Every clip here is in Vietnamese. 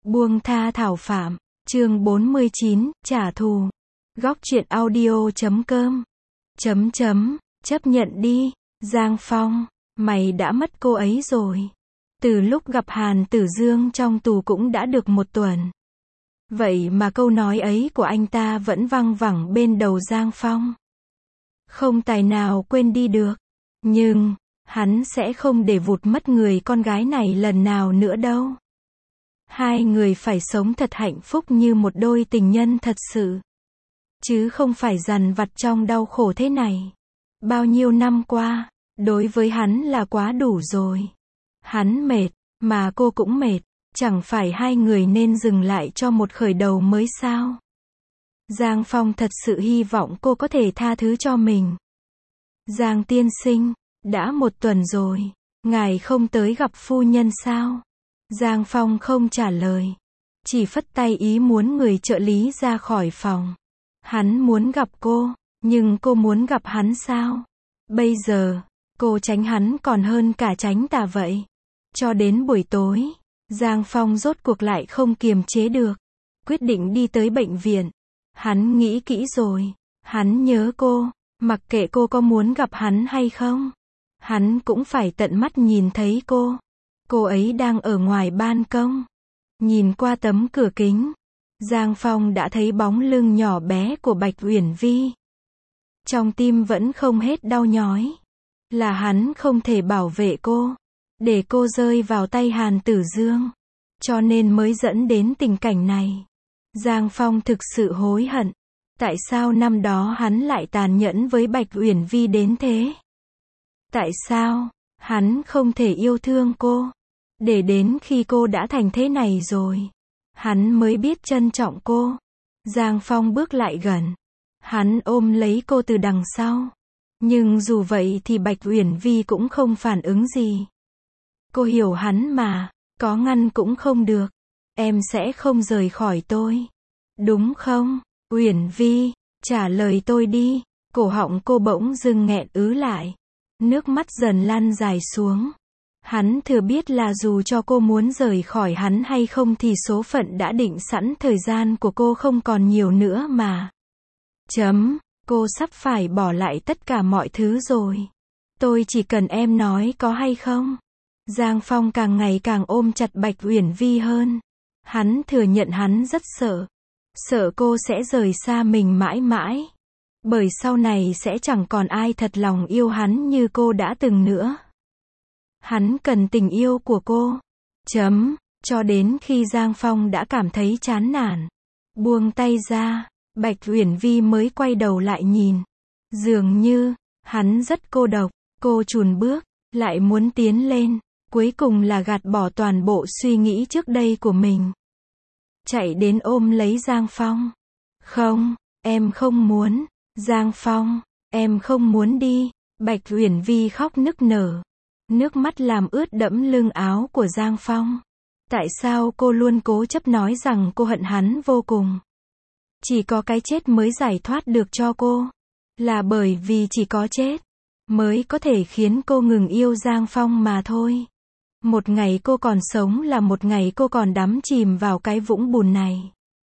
Buông tha Thảo Phạm, chương 49, trả thù. Góc truyện audio.com. Chấp nhận đi, Giang Phong, mày đã mất cô ấy rồi. Từ lúc gặp Hàn Tử Dương trong tù cũng đã được 1 tuần. Vậy mà câu nói ấy của anh ta vẫn văng vẳng bên đầu Giang Phong. Không tài nào quên đi được. Nhưng, hắn sẽ không để vụt mất người con gái này lần nào nữa đâu. Hai người phải sống thật hạnh phúc như một đôi tình nhân thật sự. Chứ không phải dằn vặt trong đau khổ thế này. Bao nhiêu năm qua, đối với hắn là quá đủ rồi. Hắn mệt, mà cô cũng mệt. Chẳng phải hai người nên dừng lại cho một khởi đầu mới sao? Giang Phong thật sự hy vọng cô có thể tha thứ cho mình. Giang tiên sinh, đã 1 tuần rồi, ngài không tới gặp phu nhân sao? Giang Phong không trả lời, chỉ phất tay ý muốn người trợ lý ra khỏi phòng. Hắn muốn gặp cô, nhưng cô muốn gặp hắn sao? Bây giờ, cô tránh hắn còn hơn cả tránh tà vậy. Cho đến buổi tối, Giang Phong rốt cuộc lại không kiềm chế được, quyết định đi tới bệnh viện. Hắn nghĩ kỹ rồi, hắn nhớ cô, mặc kệ cô có muốn gặp hắn hay không, hắn cũng phải tận mắt nhìn thấy cô. Cô ấy đang ở ngoài ban công. Nhìn qua tấm cửa kính, Giang Phong đã thấy bóng lưng nhỏ bé của Bạch Uyển Vi. Trong tim vẫn không hết đau nhói. Là hắn không thể bảo vệ cô, để cô rơi vào tay Hàn Tử Dương, cho nên mới dẫn đến tình cảnh này. Giang Phong thực sự hối hận. Tại sao năm đó hắn lại tàn nhẫn với Bạch Uyển Vi đến thế? Tại sao hắn không thể yêu thương cô? Để đến khi cô đã thành thế này rồi, hắn mới biết trân trọng cô. Giang Phong bước lại gần. Hắn ôm lấy cô từ đằng sau. Nhưng dù vậy thì Bạch Uyển Vi cũng không phản ứng gì. Cô hiểu hắn mà, có ngăn cũng không được. Em sẽ không rời khỏi tôi, đúng không? Uyển Vi, trả lời tôi đi. Cổ họng cô bỗng dưng nghẹn ứ lại. Nước mắt dần lan dài xuống. Hắn thừa biết là dù cho cô muốn rời khỏi hắn hay không thì số phận đã định sẵn, thời gian của cô không còn nhiều nữa mà. Cô sắp phải bỏ lại tất cả mọi thứ rồi. Tôi chỉ cần em nói có hay không. Giang Phong càng ngày càng ôm chặt Bạch Uyển Vi hơn. Hắn thừa nhận hắn rất sợ. Sợ cô sẽ rời xa mình mãi mãi. Bởi sau này sẽ chẳng còn ai thật lòng yêu hắn như cô đã từng nữa. Hắn cần tình yêu của cô. Cho đến khi Giang Phong đã cảm thấy chán nản, buông tay ra, Bạch Uyển Vi mới quay đầu lại nhìn. Dường như, hắn rất cô độc. Cô chùn bước, lại muốn tiến lên. Cuối cùng là gạt bỏ toàn bộ suy nghĩ trước đây của mình. Chạy đến ôm lấy Giang Phong. Không, em không muốn. Giang Phong, em không muốn đi. Bạch Uyển Vi khóc nức nở. Nước mắt làm ướt đẫm lưng áo của Giang Phong. Tại sao cô luôn cố chấp nói rằng cô hận hắn vô cùng? Chỉ có cái chết mới giải thoát được cho cô. Là bởi vì chỉ có chết mới có thể khiến cô ngừng yêu Giang Phong mà thôi. Một ngày cô còn sống là một ngày cô còn đắm chìm vào cái vũng bùn này.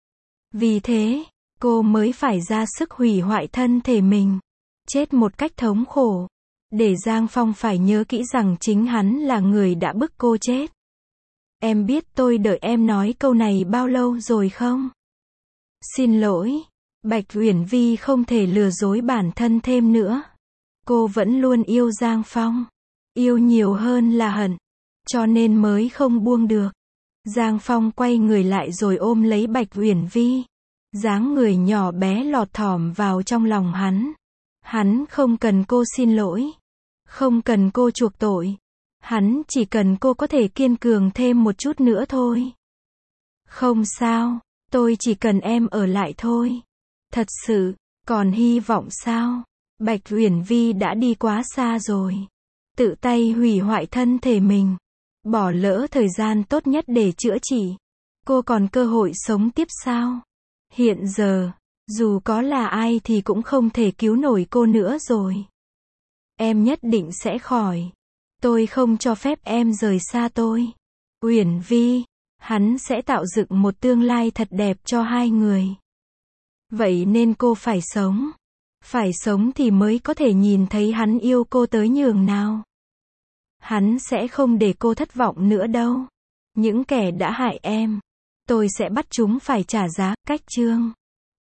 Vì thế, cô mới phải ra sức hủy hoại thân thể mình. Chết một cách thống khổ. Để Giang Phong phải nhớ kỹ rằng chính hắn là người đã bức cô chết. Em biết tôi đợi em nói câu này bao lâu rồi không? Xin lỗi. Bạch Uyển Vi không thể lừa dối bản thân thêm nữa. Cô vẫn luôn yêu Giang Phong. Yêu nhiều hơn là hận. Cho nên mới không buông được. Giang Phong quay người lại rồi ôm lấy Bạch Uyển Vi. Dáng người nhỏ bé lọt thỏm vào trong lòng hắn. Hắn không cần cô xin lỗi. Không cần cô chuộc tội. Hắn chỉ cần cô có thể kiên cường thêm một chút nữa thôi. Không sao, tôi chỉ cần em ở lại thôi. Thật sự, còn hy vọng sao? Bạch Uyển Vi đã đi quá xa rồi. Tự tay hủy hoại thân thể mình. Bỏ lỡ thời gian tốt nhất để chữa trị. Cô còn cơ hội sống tiếp sao? Hiện giờ, dù có là ai thì cũng không thể cứu nổi cô nữa rồi. Em nhất định sẽ khỏi. Tôi không cho phép em rời xa tôi. Uyển Vi, Hắn sẽ tạo dựng một tương lai thật đẹp cho hai người. Vậy nên cô phải sống. Phải sống thì mới có thể nhìn thấy hắn yêu cô tới nhường nào. Hắn sẽ không để cô thất vọng nữa đâu. Những kẻ đã hại em, tôi sẽ bắt chúng phải trả giá. Cách chương